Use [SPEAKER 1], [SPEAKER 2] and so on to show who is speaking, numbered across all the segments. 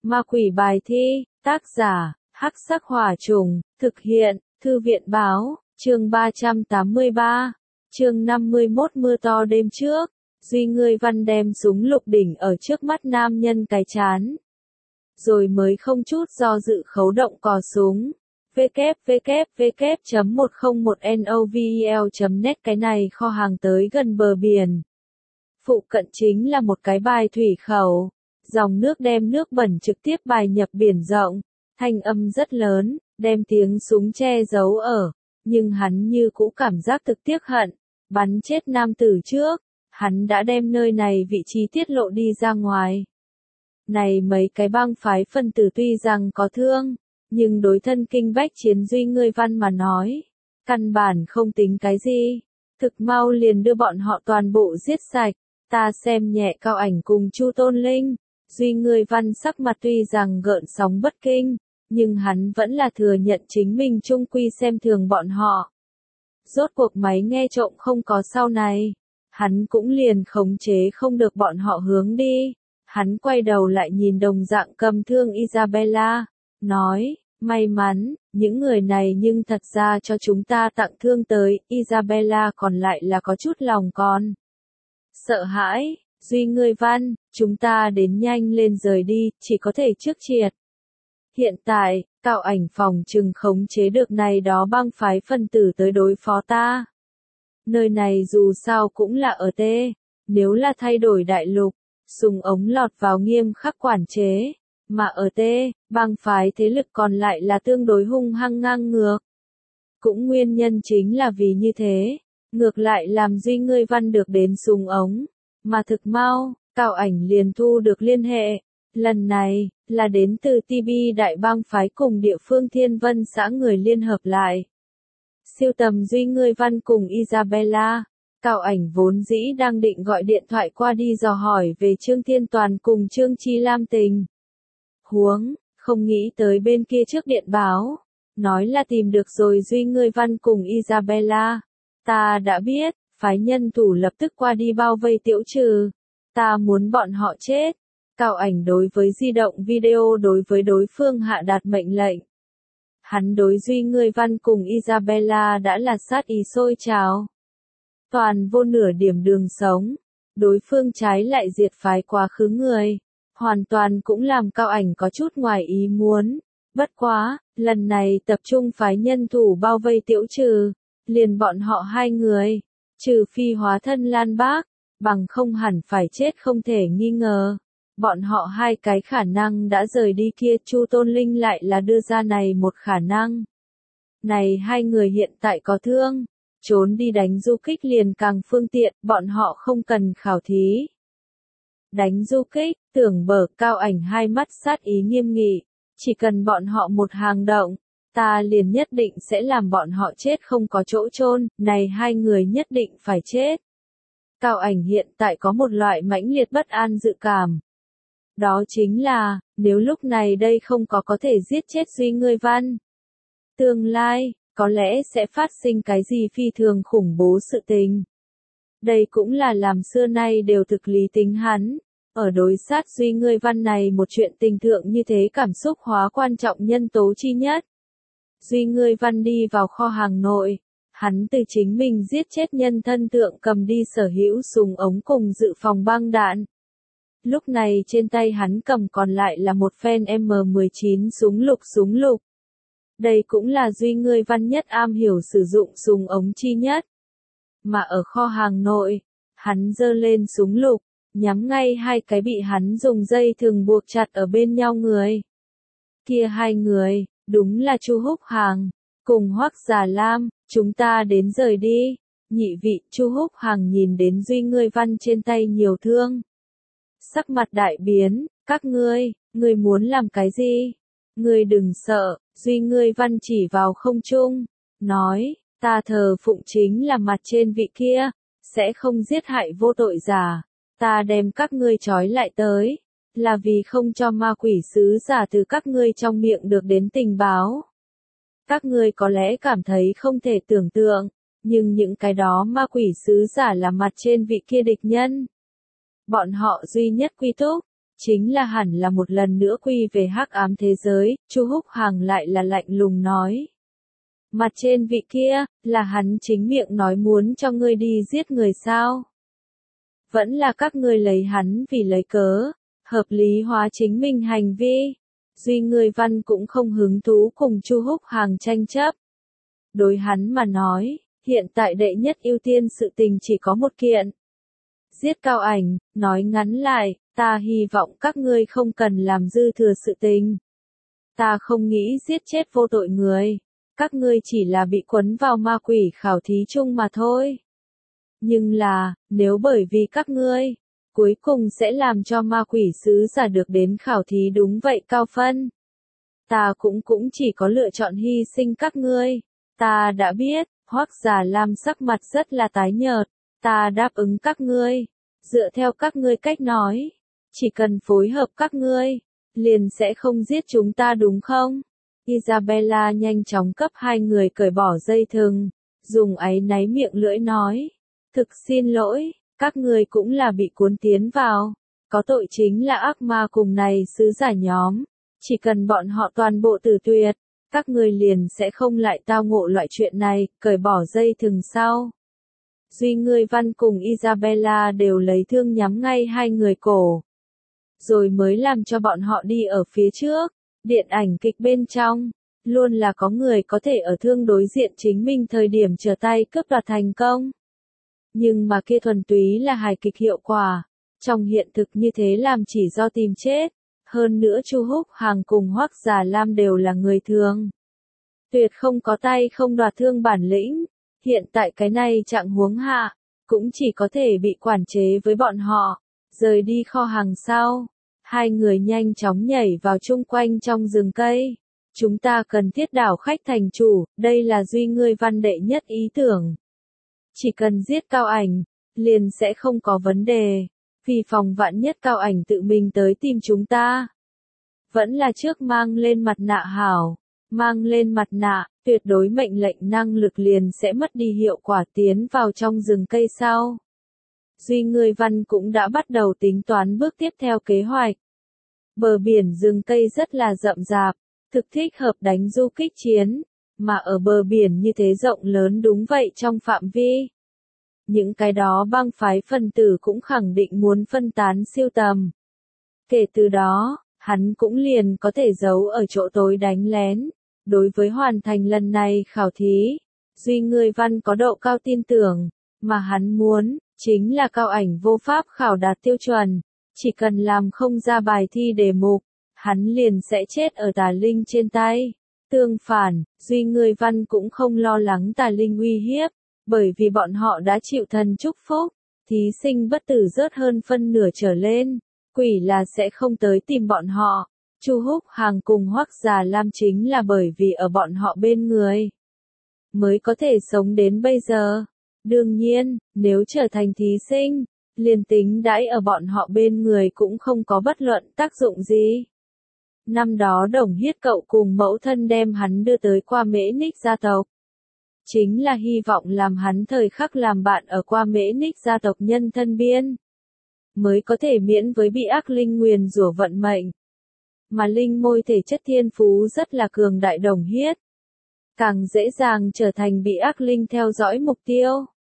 [SPEAKER 1] Ma quỷ bài thi, tác giả, Hắc Sắc Hỏa Trùng, thực hiện, Thư viện báo, chương 383, chương 51 mưa to đêm trước, Duy Ngươi Văn đem súng lục đỉnh ở trước mắt nam nhân cái chán. Rồi mới không chút do dự khấu động cò súng. www.101novel.net Cái này kho hàng tới gần bờ biển. Phụ cận chính là một cái bài thủy khẩu. Dòng nước đem nước bẩn trực tiếp bài nhập biển rộng. Thanh âm rất lớn, đem tiếng súng che giấu ở. Nhưng hắn như cũ cảm giác thực tiếc hận. Bắn chết nam tử trước. Hắn đã đem nơi này vị trí tiết lộ đi ra ngoài. Này mấy cái bang phái phân tử tuy rằng có thương, nhưng đối thân kinh bách chiến Duy Ngươi Văn mà nói, căn bản không tính cái gì. Thực mau liền đưa bọn họ toàn bộ giết sạch. Ta xem nhẹ Cao Ảnh cùng Chu Tôn Linh. Duy Ngươi Văn sắc mặt tuy rằng gợn sóng bất kinh, nhưng hắn vẫn là thừa nhận chính mình trung quy xem thường bọn họ. Rốt cuộc máy nghe trộm không có sau này, hắn cũng liền khống chế không được bọn họ hướng đi. Hắn quay đầu lại nhìn đồng dạng cầm thương Isabella, nói, may mắn, những người này nhưng thật ra cho chúng ta tặng thương tới. Isabella còn lại là có chút lòng con sợ hãi. Duy Ngươi Văn, chúng ta đến nhanh lên rời đi, chỉ có thể trước triệt. Hiện tại, Cao Ảnh phòng trừng khống chế được này đó bang phái phân tử tới đối phó ta. Nơi này dù sao cũng là ở T, nếu là thay đổi đại lục, súng ống lọt vào nghiêm khắc quản chế, mà ở T, bang phái thế lực còn lại là tương đối hung hăng ngang ngược. Cũng nguyên nhân chính là vì như thế, ngược lại làm Duy Ngươi Văn được đến súng ống, mà thực mau, Cao Ảnh liền thu được liên hệ. Lần này, là đến từ TB đại bang phái cùng địa phương Thiên Vân xã người liên hợp lại. Siêu tầm Duy Ngươi Văn cùng Isabella. Cao Ảnh vốn dĩ đang định gọi điện thoại qua đi dò hỏi về Trương Thiên Toàn cùng Trương Chi Lam tình huống, không nghĩ tới bên kia trước điện báo, nói là tìm được rồi Duy Ngươi Văn cùng Isabella. Ta đã biết, phái nhân thủ lập tức qua đi bao vây Tiễu Trừ. Ta muốn bọn họ chết. Cao Ảnh đối với di động video đối với đối phương hạ đạt mệnh lệnh. Hắn đối Duy Ngươi Văn cùng Isabella đã là sát ý sôi trào. Toàn vô nửa điểm đường sống. Đối phương trái lại diệt phái quá khứ người. Hoàn toàn cũng làm Cao Ảnh có chút ngoài ý muốn. Bất quá, lần này tập trung phái nhân thủ bao vây Tiễu Trừ. Liền bọn họ hai người. Trừ phi hóa thân Lan Bác. Bằng không hẳn phải chết không thể nghi ngờ. Bọn họ hai cái khả năng đã rời đi kia. Chu Tôn Linh lại là đưa ra này một khả năng. Này hai người hiện tại có thương. Trốn đi đánh du kích liền càng phương tiện, bọn họ không cần khảo thí. Đánh du kích, tưởng bở. Cao Ảnh hai mắt sát ý nghiêm nghị. Chỉ cần bọn họ một hàng động, ta liền nhất định sẽ làm bọn họ chết không có chỗ chôn. Này hai người nhất định phải chết. Cao Ảnh hiện tại có một loại mãnh liệt bất an dự cảm. Đó chính là, nếu lúc này đây không có thể giết chết Duy Ngươi Văn, tương lai, có lẽ sẽ phát sinh cái gì phi thường khủng bố sự tình. Đây cũng là làm xưa nay đều thực lý tính hắn. Ở đối sát Duy Ngươi Văn này một chuyện tình thượng như thế cảm xúc hóa quan trọng nhân tố chi nhất. Duy Ngươi Văn đi vào kho hàng nội. Hắn từ chính mình giết chết nhân thân thượng cầm đi sở hữu súng ống cùng dự phòng băng đạn. Lúc này trên tay hắn cầm còn lại là một phen M19 súng lục. Đây cũng là Duy Ngươi Văn nhất am hiểu sử dụng súng ống chi nhất. Mà ở kho hàng nội, hắn giơ lên súng lục, nhắm ngay hai cái bị hắn dùng dây thừng buộc chặt ở bên nhau người. Kia hai người, đúng là Chu Húc Hàng, cùng Hoắc Già Lam. Chúng ta đến rời đi. Nhị vị. Chu Húc Hàng nhìn đến Duy Ngươi Văn trên tay nhiều thương. Sắc mặt đại biến. Các ngươi muốn làm cái gì? Ngươi đừng sợ. Duy Ngươi Văn chỉ vào không trung. Nói, ta thờ phụng chính là mặt trên vị kia. Sẽ không giết hại vô tội giả. Ta đem các ngươi trói lại tới. Là vì không cho ma quỷ sứ giả từ các ngươi trong miệng được đến tình báo. Các ngươi có lẽ cảm thấy không thể tưởng tượng, nhưng những cái đó ma quỷ sứ giả là mặt trên vị kia địch nhân. Bọn họ duy nhất quy túc, chính là hẳn là một lần nữa quy về hắc ám thế giới, Chu Húc Hằng lại là lạnh lùng nói. Mặt trên vị kia, là hắn chính miệng nói muốn cho ngươi đi giết người sao? Vẫn là các ngươi lấy hắn vì lấy cớ, hợp lý hóa chính mình hành vi. Duy Ngươi Văn cũng không hứng thú cùng Chu Húc Hằng tranh chấp. Đối hắn mà nói, hiện tại đệ nhất ưu tiên sự tình chỉ có một kiện. Giết Cao Ảnh, nói ngắn lại, ta hy vọng các ngươi không cần làm dư thừa sự tình. Ta không nghĩ giết chết vô tội người. Các ngươi chỉ là bị quấn vào ma quỷ khảo thí chung mà thôi. Nhưng là, nếu bởi vì các ngươi, cuối cùng sẽ làm cho ma quỷ sứ giả được đến khảo thí đúng vậy cao phân. Ta cũng chỉ có lựa chọn hy sinh các ngươi. Ta đã biết, Hoắc Già Lam sắc mặt rất là tái nhợt. Ta đáp ứng các ngươi. Dựa theo các ngươi cách nói, chỉ cần phối hợp các ngươi, liền sẽ không giết chúng ta đúng không? Isabella nhanh chóng cấp hai người cởi bỏ dây thừng, dùng áy náy miệng lưỡi nói. Thực xin lỗi, các ngươi cũng là bị cuốn tiến vào. Có tội chính là ác ma cùng này sứ giả nhóm. Chỉ cần bọn họ toàn bộ tử tuyệt, các ngươi liền sẽ không lại tao ngộ loại chuyện này, cởi bỏ dây thừng sau. Duy Ngươi Văn cùng Isabella đều lấy thương nhắm ngay hai người cổ. Rồi mới làm cho bọn họ đi ở phía trước. Điện ảnh kịch bên trong, luôn là có người có thể ở thương đối diện chính mình thời điểm trở tay cướp đoạt thành công. Nhưng mà kia thuần túy là hài kịch hiệu quả. Trong hiện thực như thế làm chỉ do tìm chết. Hơn nữa Chu Húc Hằng cùng Hoắc Già Lam đều là người thường. Tuyệt không có tay không đoạt thương bản lĩnh. Hiện tại cái này trạng huống hạ, cũng chỉ có thể bị quản chế với bọn họ, rời đi kho hàng sau. Hai người nhanh chóng nhảy vào chung quanh trong rừng cây. Chúng ta cần thiết đảo khách thành chủ, đây là Duy Ngươi Văn đệ nhất ý tưởng. Chỉ cần giết Cao Ảnh, liền sẽ không có vấn đề. Vì phòng vạn nhất Cao Ảnh tự mình tới tìm chúng ta. Vẫn là trước mang lên mặt nạ hảo. Mang lên mặt nạ, tuyệt đối mệnh lệnh năng lực liền sẽ mất đi hiệu quả tiến vào trong rừng cây sau. Duy Ngươi Văn cũng đã bắt đầu tính toán bước tiếp theo kế hoạch. Bờ biển rừng cây rất là rậm rạp, thực thích hợp đánh du kích chiến, mà ở bờ biển như thế rộng lớn đúng vậy trong phạm vi. Những cái đó băng phái phân tử cũng khẳng định muốn phân tán siêu tầm. Kể từ đó, hắn cũng liền có thể giấu ở chỗ tối đánh lén. Đối với hoàn thành lần này khảo thí, Duy Ngươi Văn có độ cao tin tưởng, mà hắn muốn, chính là Cao Ảnh vô pháp khảo đạt tiêu chuẩn. Chỉ cần làm không ra bài thi đề mục, hắn liền sẽ chết ở tà linh trên tay. Tương phản, Duy Ngươi Văn cũng không lo lắng tà linh uy hiếp, bởi vì bọn họ đã chịu thần chúc phúc, thí sinh bất tử rớt hơn phân nửa trở lên, quỷ là sẽ không tới tìm bọn họ. Chu Húc Hằng cùng Hoắc Già Lam chính là bởi vì ở bọn họ bên người, mới có thể sống đến bây giờ. Đương nhiên, nếu trở thành thí sinh, liền tính đãi ở bọn họ bên người cũng không có bất luận tác dụng gì. Năm đó Đồng Hiết cậu cùng mẫu thân đem hắn đưa tới Qua Mễ Ních gia tộc. Chính là hy vọng làm hắn thời khắc làm bạn ở Qua Mễ Ních gia tộc nhân thân biên. Mới có thể miễn với bị ác linh nguyền rủa vận mệnh. Mà linh môi thể chất thiên phú rất là cường đại Đồng Hiết. Càng dễ dàng trở thành bị ác linh theo dõi mục tiêu.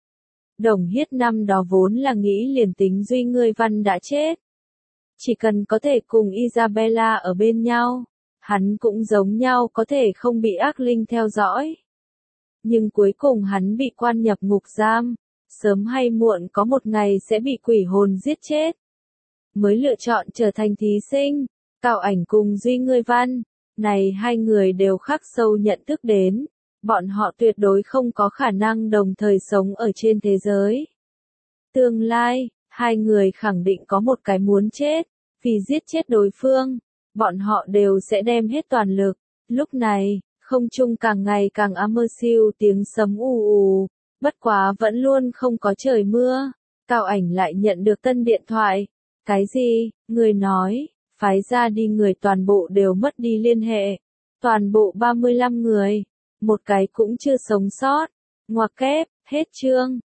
[SPEAKER 1] Đồng Hiết năm đó vốn là nghĩ liền tính Duy Ngươi Văn đã chết. Chỉ cần có thể cùng Isabella ở bên nhau, hắn cũng giống nhau có thể không bị ác linh theo dõi. Nhưng cuối cùng hắn bị quan nhập ngục giam, sớm hay muộn có một ngày sẽ bị quỷ hồn giết chết. Mới lựa chọn trở thành thí sinh, Cao Ảnh cùng Duy Ngươi Văn, này hai người đều khắc sâu nhận thức đến. Bọn họ tuyệt đối không có khả năng đồng thời sống ở trên thế giới. Tương lai, hai người khẳng định có một cái muốn chết, vì giết chết đối phương, bọn họ đều sẽ đem hết toàn lực. Lúc này, không trung càng ngày càng ám mơ siêu tiếng sấm ù ù, bất quá vẫn luôn không có trời mưa. Cao Ảnh lại nhận được tân điện thoại. Cái gì? Người nói, phái ra đi người toàn bộ đều mất đi liên hệ. Toàn bộ 35 người. Một cái cũng chưa sống sót. Ngoặc kép, hết chương.